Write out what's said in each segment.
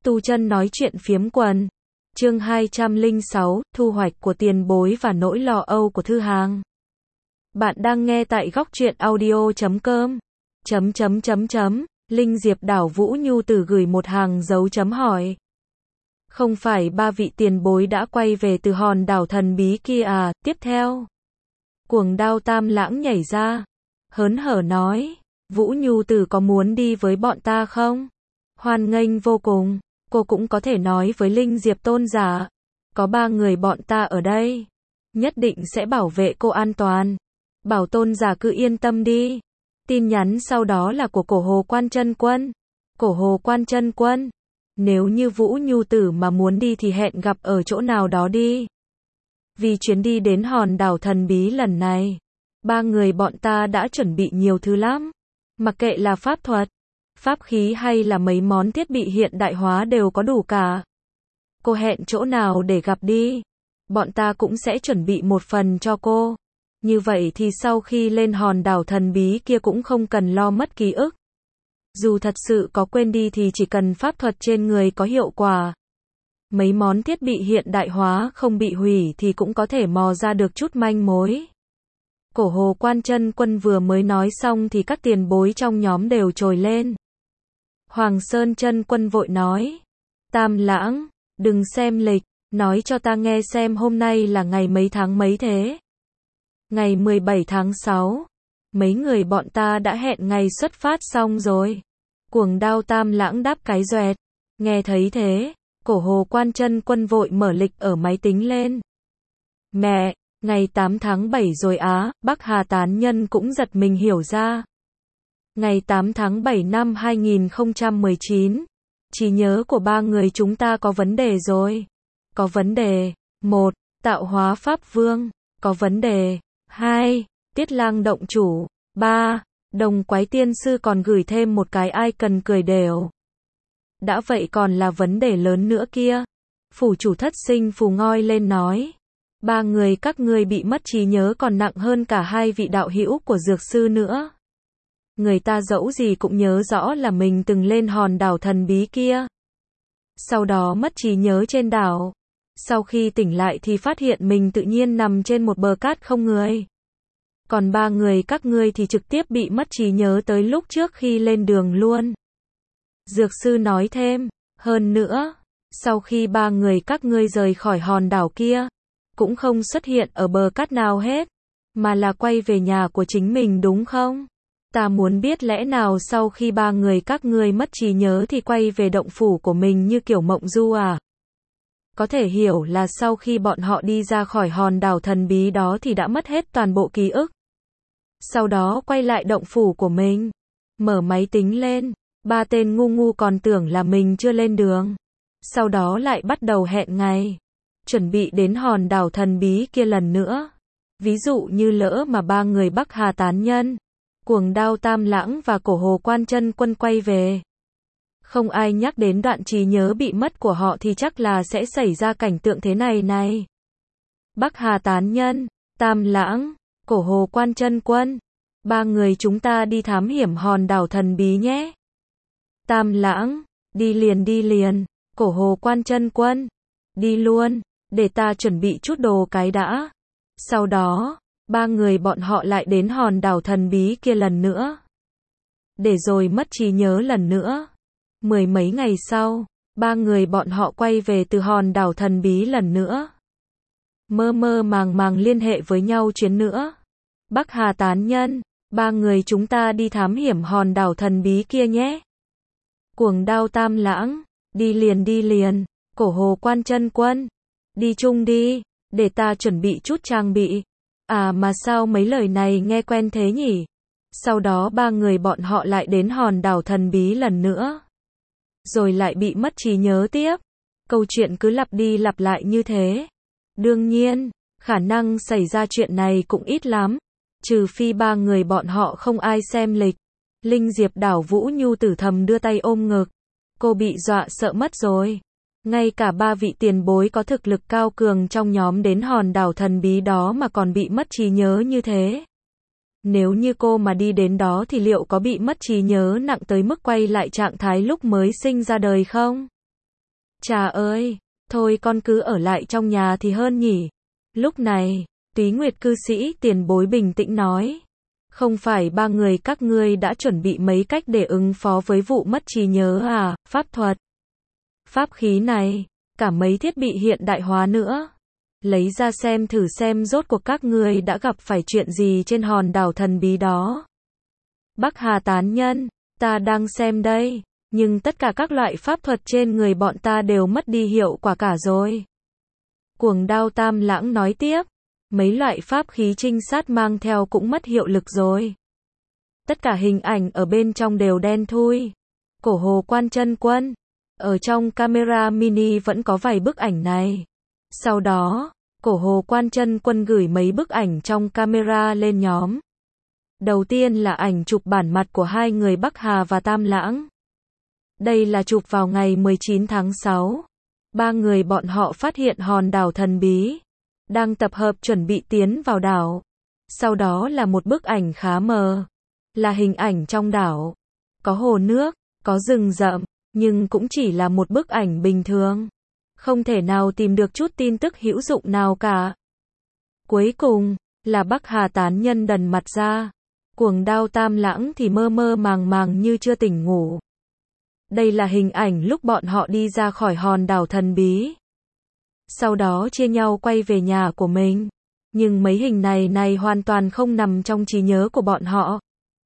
Tu chân nói chuyện phiếm quần. Chương 206, thu hoạch của tiền bối và nỗi lo âu của thư hàng. Bạn đang nghe tại góc truyện audio.com. Linh Diệp đảo Vũ Nhu Tử gửi một hàng dấu chấm hỏi. Không phải ba vị tiền bối đã quay về từ hòn đảo thần bí kia à? Tiếp theo, Cuồng Đao Tam Lãng nhảy ra, hớn hở nói, Vũ Nhu Tử có muốn đi với bọn ta không? Hoan nghênh vô cùng. Cô cũng có thể nói với Linh Diệp tôn giả, có ba người bọn ta ở đây, nhất định sẽ bảo vệ cô an toàn. Bảo tôn giả cứ yên tâm đi. Tin nhắn sau đó là của Cổ Hồ Quan Chân Quân. Cổ Hồ Quan Chân Quân, nếu như Vũ Nhu Tử mà muốn đi thì hẹn gặp ở chỗ nào đó đi. Vì chuyến đi đến hòn đảo thần bí lần này, ba người bọn ta đã chuẩn bị nhiều thứ lắm. Mặc kệ là pháp thuật, pháp khí hay là mấy món thiết bị hiện đại hóa đều có đủ cả. Cô hẹn chỗ nào để gặp đi, bọn ta cũng sẽ chuẩn bị một phần cho cô. Như vậy thì sau khi lên hòn đảo thần bí kia cũng không cần lo mất ký ức. Dù thật sự có quên đi thì chỉ cần pháp thuật trên người có hiệu quả, mấy món thiết bị hiện đại hóa không bị hủy thì cũng có thể mò ra được chút manh mối. Cổ Hồ Quan Chân Quân vừa mới nói xong thì các tiền bối trong nhóm đều trồi lên. Hoàng Sơn Chân Quân vội nói, Tam Lãng, đừng xem lịch, nói cho ta nghe xem hôm nay là ngày mấy tháng mấy thế? Ngày 17 tháng 6, mấy người bọn ta đã hẹn ngày xuất phát xong rồi. Cuồng Đao Tam Lãng đáp cái doẹt. Nghe thấy thế, Cổ Hồ Quan Chân Quân vội mở lịch ở máy tính lên. Mẹ, ngày 8 tháng 7 rồi á, Bắc Hà tán nhân cũng giật mình hiểu ra. Ngày 8 tháng 7 năm 2019, trí nhớ của ba người chúng ta có vấn đề rồi. Có vấn đề. 1. Tạo hóa Pháp Vương. Có vấn đề. 2. Tiết Lang động chủ. 3. Đồng Quái Tiên Sư còn gửi thêm một cái icon cười đều. Đã vậy còn là vấn đề lớn nữa kia. Phủ chủ Thất Sinh phù ngoi lên nói, ba người các ngươi bị mất trí nhớ còn nặng hơn cả hai vị đạo hữu của dược sư nữa. Người ta dẫu gì cũng nhớ rõ là mình từng lên hòn đảo thần bí kia. Sau đó mất trí nhớ trên đảo. Sau khi tỉnh lại thì phát hiện mình tự nhiên nằm trên một bờ cát không người. Còn ba người các ngươi thì trực tiếp bị mất trí nhớ tới lúc trước khi lên đường luôn. Dược sư nói thêm, hơn nữa, sau khi ba người các ngươi rời khỏi hòn đảo kia, cũng không xuất hiện ở bờ cát nào hết, mà là quay về nhà của chính mình đúng không? Ta muốn biết lẽ nào sau khi ba người các ngươi mất trí nhớ thì quay về động phủ của mình như kiểu mộng du à? Có thể hiểu là sau khi bọn họ đi ra khỏi hòn đảo thần bí đó thì đã mất hết toàn bộ ký ức. Sau đó quay lại động phủ của mình, mở máy tính lên, ba tên ngu ngu còn tưởng là mình chưa lên đường. Sau đó lại bắt đầu hẹn ngày, chuẩn bị đến hòn đảo thần bí kia lần nữa. Ví dụ như lỡ mà ba người Bắc Hà tán nhân, Cuồng Đao Tam Lãng và Cổ Hồ Quan Chân Quân quay về, không ai nhắc đến đoạn trí nhớ bị mất của họ thì chắc là sẽ xảy ra cảnh tượng thế này này. Bắc Hà tán nhân, Tam Lãng, Cổ Hồ Quan Chân Quân, ba người chúng ta đi thám hiểm hòn đảo thần bí nhé. Tam Lãng, đi liền. Cổ Hồ Quan Chân Quân, đi luôn, để ta chuẩn bị chút đồ cái đã. Sau đó, ba người bọn họ lại đến hòn đảo thần bí kia lần nữa. Để rồi mất trí nhớ lần nữa. Mười mấy ngày sau, ba người bọn họ quay về từ hòn đảo thần bí lần nữa. Mơ màng liên hệ với nhau chuyến nữa. Bắc Hà tán nhân, ba người chúng ta đi thám hiểm hòn đảo thần bí kia nhé. Cuồng Đao Tam Lãng, đi liền. Cổ Hồ Quan Chân Quân, đi chung đi, để ta chuẩn bị chút trang bị. À mà sao mấy lời này nghe quen thế nhỉ? Sau đó ba người bọn họ lại đến hòn đảo thần bí lần nữa. Rồi lại bị mất trí nhớ tiếp. Câu chuyện cứ lặp đi lặp lại như thế. Đương nhiên, khả năng xảy ra chuyện này cũng ít lắm. Trừ phi ba người bọn họ không ai xem lịch. Linh Diệp đảo Vũ Nhu Tử thầm đưa tay ôm ngực. Cô bị dọa sợ mất rồi. Ngay cả ba vị tiền bối có thực lực cao cường trong nhóm đến hòn đảo thần bí đó mà còn bị mất trí nhớ như thế. Nếu như cô mà đi đến đó thì liệu có bị mất trí nhớ nặng tới mức quay lại trạng thái lúc mới sinh ra đời không? Chà ơi, thôi con cứ ở lại trong nhà thì hơn nhỉ. Lúc này, Túy Nguyệt cư sĩ tiền bối bình tĩnh nói. Không phải ba người các ngươi đã chuẩn bị mấy cách để ứng phó với vụ mất trí nhớ à, pháp thuật, pháp khí này, cả mấy thiết bị hiện đại hóa nữa. Lấy ra xem thử xem rốt cuộc các ngươi đã gặp phải chuyện gì trên hòn đảo thần bí đó. Bắc Hà tán nhân, ta đang xem đây, nhưng tất cả các loại pháp thuật trên người bọn ta đều mất đi hiệu quả cả rồi. Cuồng Đao Tam Lãng nói tiếp, mấy loại pháp khí trinh sát mang theo cũng mất hiệu lực rồi. Tất cả hình ảnh ở bên trong đều đen thui. Cổ Hồ Quan Chân Quân, ở trong camera mini vẫn có vài bức ảnh này. Sau đó, Cổ Hồ Quan Chân Quân gửi mấy bức ảnh trong camera lên nhóm. Đầu tiên là ảnh chụp bản mặt của hai người Bắc Hà và Tam Lãng. Đây là chụp vào ngày 19 tháng 6. Ba người bọn họ phát hiện hòn đảo thần bí, đang tập hợp chuẩn bị tiến vào đảo. Sau đó là một bức ảnh khá mờ, là hình ảnh trong đảo. Có hồ nước, có rừng rậm, nhưng cũng chỉ là một bức ảnh bình thường. Không thể nào tìm được chút tin tức hữu dụng nào cả. Cuối cùng, là Bắc Hà tán nhân đần mặt ra. Cuồng Đao Tam Lãng thì mơ mơ màng màng như chưa tỉnh ngủ. Đây là hình ảnh lúc bọn họ đi ra khỏi hòn đảo thần bí. Sau đó chia nhau quay về nhà của mình. Nhưng mấy hình này hoàn toàn không nằm trong trí nhớ của bọn họ.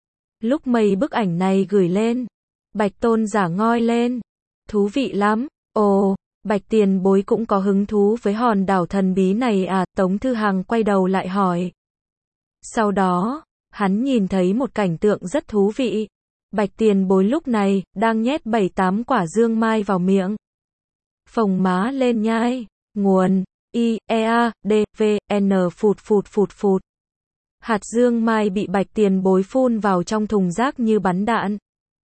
Lúc mấy bức ảnh này gửi lên, Bạch Tôn Giả ngoi lên. Thú vị lắm. Ồ, Bạch tiền bối cũng có hứng thú với hòn đảo thần bí này à? Tống Thư Hằng quay đầu lại hỏi. Sau đó, hắn nhìn thấy một cảnh tượng rất thú vị. Bạch tiền bối lúc này, đang nhét 7-8 quả dương mai vào miệng. Phồng má lên nhai. Nguồn, I, E, A, D, V, N phụt phụt phụt phụt. Hạt dương mai bị Bạch tiền bối phun vào trong thùng rác như bắn đạn.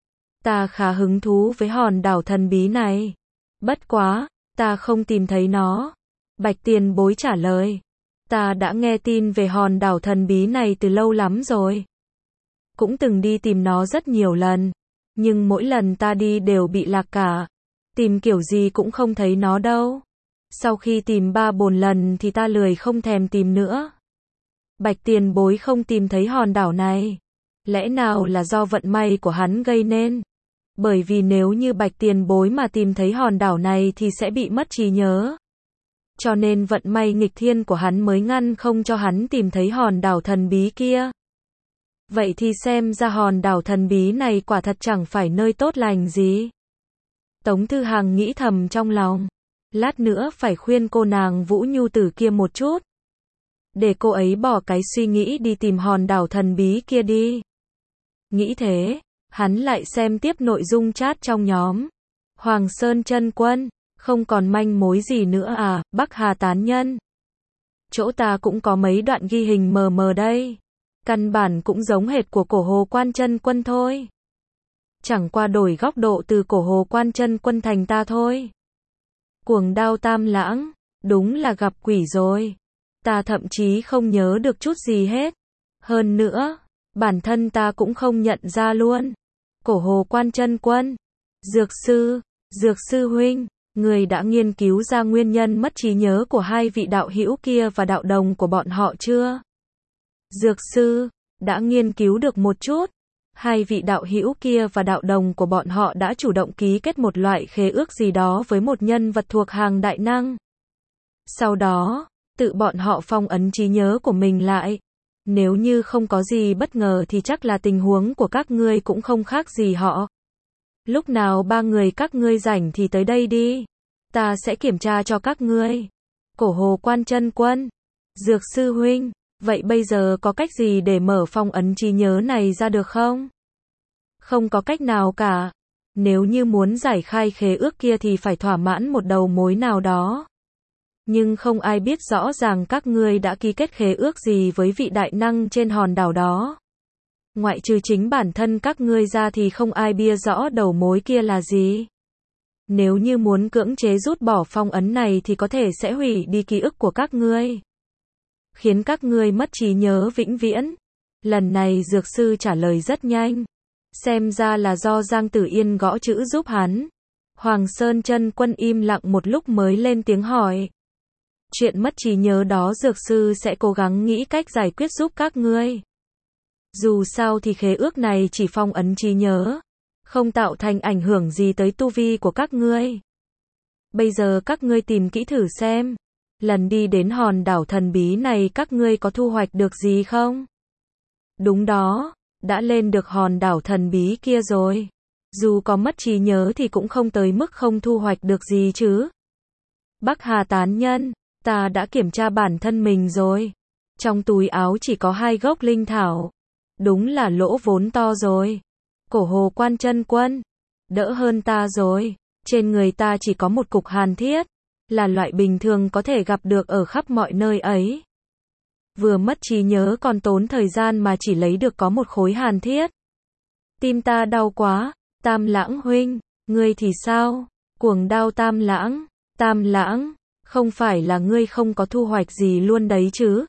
Ta khá hứng thú với hòn đảo thần bí này. Bất quá, ta không tìm thấy nó. Bạch tiền bối trả lời. Ta đã nghe tin về hòn đảo thần bí này từ lâu lắm rồi. Cũng từng đi tìm nó rất nhiều lần. Nhưng mỗi lần ta đi đều bị lạc cả. Tìm kiểu gì cũng không thấy nó đâu. Sau khi tìm 3-4 lần thì ta lười không thèm tìm nữa. Bạch tiền bối không tìm thấy hòn đảo này. Lẽ nào là do vận may của hắn gây nên? Bởi vì nếu như Bạch tiền bối mà tìm thấy hòn đảo này thì sẽ bị mất trí nhớ. Cho nên vận may nghịch thiên của hắn mới ngăn không cho hắn tìm thấy hòn đảo thần bí kia. Vậy thì xem ra hòn đảo thần bí này quả thật chẳng phải nơi tốt lành gì. Tống Thư Hằng nghĩ thầm trong lòng. Lát nữa phải khuyên cô nàng Vũ Nhu Tử kia một chút. Để cô ấy bỏ cái suy nghĩ đi tìm hòn đảo thần bí kia đi. Nghĩ thế, hắn lại xem tiếp nội dung chat trong nhóm. Hoàng Sơn Chân Quân, không còn manh mối gì nữa à? Bắc Hà tán nhân. Chỗ ta cũng có mấy đoạn ghi hình mờ mờ đây. Căn bản cũng giống hệt của Cổ Hồ Quan Chân Quân thôi. Chẳng qua đổi góc độ từ Cổ Hồ Quan Chân Quân thành ta thôi. Cuồng Đao Tam Lãng, đúng là gặp quỷ rồi. Ta thậm chí không nhớ được chút gì hết. Hơn nữa, bản thân ta cũng không nhận ra luôn. Cổ Hồ Quan Chân Quân, Dược sư huynh, người đã nghiên cứu ra nguyên nhân mất trí nhớ của hai vị đạo hữu kia và đạo đồng của bọn họ chưa? Dược sư, đã nghiên cứu được một chút. Hai vị đạo hữu kia và đạo đồng của bọn họ đã chủ động ký kết một loại khế ước gì đó với một nhân vật thuộc hàng đại năng. Sau đó, tự bọn họ phong ấn trí nhớ của mình lại. Nếu như không có gì bất ngờ thì chắc là tình huống của các ngươi cũng không khác gì họ. Lúc nào ba người các ngươi rảnh thì tới đây đi. Ta sẽ kiểm tra cho các ngươi. Cổ Hồ Quan Chân Quân, Dược sư huynh, vậy bây giờ có cách gì để mở phong ấn trí nhớ này ra được không? Không có cách nào cả. Nếu như muốn giải khai khế ước kia thì phải thỏa mãn một đầu mối nào đó. Nhưng không ai biết rõ ràng các ngươi đã ký kết khế ước gì với vị đại năng trên hòn đảo đó. Ngoại trừ chính bản thân các ngươi ra thì không ai biết rõ đầu mối kia là gì. Nếu như muốn cưỡng chế rút bỏ phong ấn này thì có thể sẽ hủy đi ký ức của các ngươi, khiến các ngươi mất trí nhớ vĩnh viễn. Lần này dược sư trả lời rất nhanh. Xem ra là do Giang Tử Yên gõ chữ giúp hắn. Hoàng Sơn Chân Quân im lặng một lúc mới lên tiếng hỏi. Chuyện mất trí nhớ đó dược sư sẽ cố gắng nghĩ cách giải quyết giúp các ngươi. Dù sao thì khế ước này chỉ phong ấn trí nhớ, không tạo thành ảnh hưởng gì tới tu vi của các ngươi. Bây giờ các ngươi tìm kỹ thử xem, lần đi đến hòn đảo thần bí này các ngươi có thu hoạch được gì không? Đúng đó, đã lên được hòn đảo thần bí kia rồi. Dù có mất trí nhớ thì cũng không tới mức không thu hoạch được gì chứ. Bắc Hà tán nhân, ta đã kiểm tra bản thân mình rồi. Trong túi áo chỉ có 2 gốc linh thảo. Đúng là lỗ vốn to rồi. Cổ Hồ Quan Chân Quân, đỡ hơn ta rồi. Trên người ta chỉ có một cục hàn thiết, là loại bình thường có thể gặp được ở khắp mọi nơi ấy. Vừa mất trí nhớ còn tốn thời gian mà chỉ lấy được có một khối hàn thiết. Tim ta đau quá. Tam Lãng huynh, ngươi thì sao? Cuồng Đao Tam Lãng, Tam Lãng, không phải là ngươi không có thu hoạch gì luôn đấy chứ?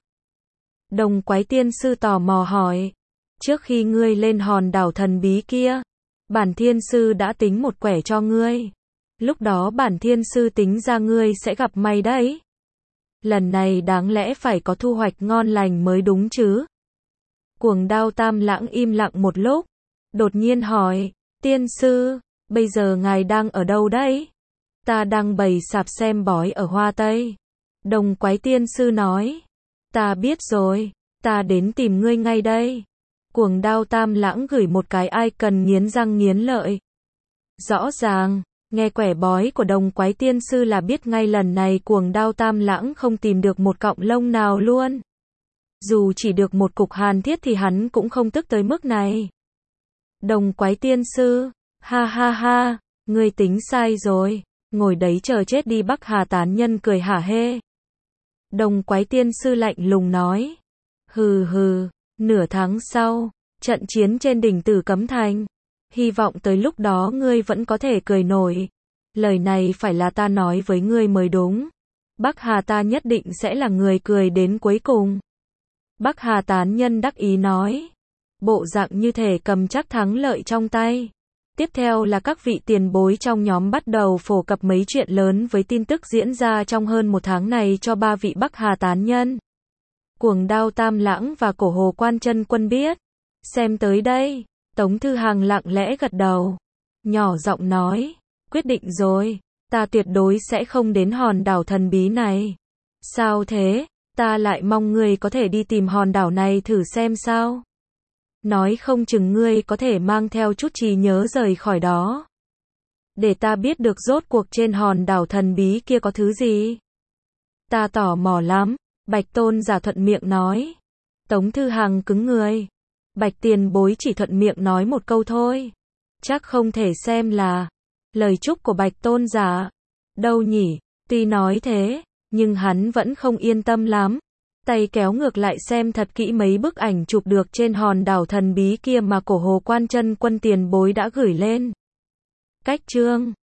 Đồng Quái Tiên Sư tò mò hỏi. Trước khi ngươi lên hòn đảo thần bí kia, bản Thiên Sư đã tính một quẻ cho ngươi. Lúc đó bản Thiên Sư tính ra ngươi sẽ gặp may đấy. Lần này đáng lẽ phải có thu hoạch ngon lành mới đúng chứ? Cuồng Đao Tam Lãng im lặng một lúc, đột nhiên hỏi. Tiên sư, bây giờ ngài đang ở đâu đấy? Ta đang bày sạp xem bói ở Hoa Tây. Đồng Quái Tiên Sư nói. Ta biết rồi, ta đến tìm ngươi ngay đây. Cuồng Đao Tam Lãng gửi một cái icon nghiến răng nghiến lợi. Rõ ràng, nghe quẻ bói của Đồng Quái Tiên Sư là biết ngay lần này Cuồng Đao Tam Lãng không tìm được một cọng lông nào luôn. Dù chỉ được một cục hàn thiết thì hắn cũng không tức tới mức này. Đồng Quái Tiên Sư, ha ha ha, ngươi tính sai rồi, ngồi đấy chờ chết đi. Bắc Hà tán nhân cười hả hê. Đồng Quái Tiên Sư lạnh lùng nói. Hừ hừ, nửa tháng sau, trận chiến trên đỉnh Tử Cấm Thành. Hy vọng tới lúc đó ngươi vẫn có thể cười nổi. Lời này phải là ta nói với ngươi mới đúng. Bắc Hà ta nhất định sẽ là người cười đến cuối cùng. Bắc Hà tán nhân đắc ý nói. Bộ dạng như thể cầm chắc thắng lợi trong tay. Tiếp theo là các vị tiền bối trong nhóm bắt đầu phổ cập mấy chuyện lớn với tin tức diễn ra trong hơn 1 tháng này cho 3 vị Bắc Hà tán nhân. Cuồng Đao Tam Lãng và Cổ Hồ Quan Chân Quân biết. Xem tới đây, Tống Thư Hàng lặng lẽ gật đầu. Nhỏ giọng nói, quyết định rồi, ta tuyệt đối sẽ không đến hòn đảo thần bí này. Sao thế? Ta lại mong ngươi có thể đi tìm hòn đảo này thử xem sao. Nói không chừng ngươi có thể mang theo chút trí nhớ rời khỏi đó. Để ta biết được rốt cuộc trên hòn đảo thần bí kia có thứ gì. Ta tò mò lắm, Bạch Tôn giả thuận miệng nói. Tống Thư Hàng cứng người. Bạch tiền bối chỉ thuận miệng nói một câu thôi. Chắc không thể xem là lời chúc của Bạch Tôn giả. Đâu nhỉ, tuy nói thế, nhưng hắn vẫn không yên tâm lắm. Tay kéo ngược lại xem thật kỹ mấy bức ảnh chụp được trên hòn đảo thần bí kia mà Cổ Hồ Quan Chân Quân tiền bối đã gửi lên. Cách chương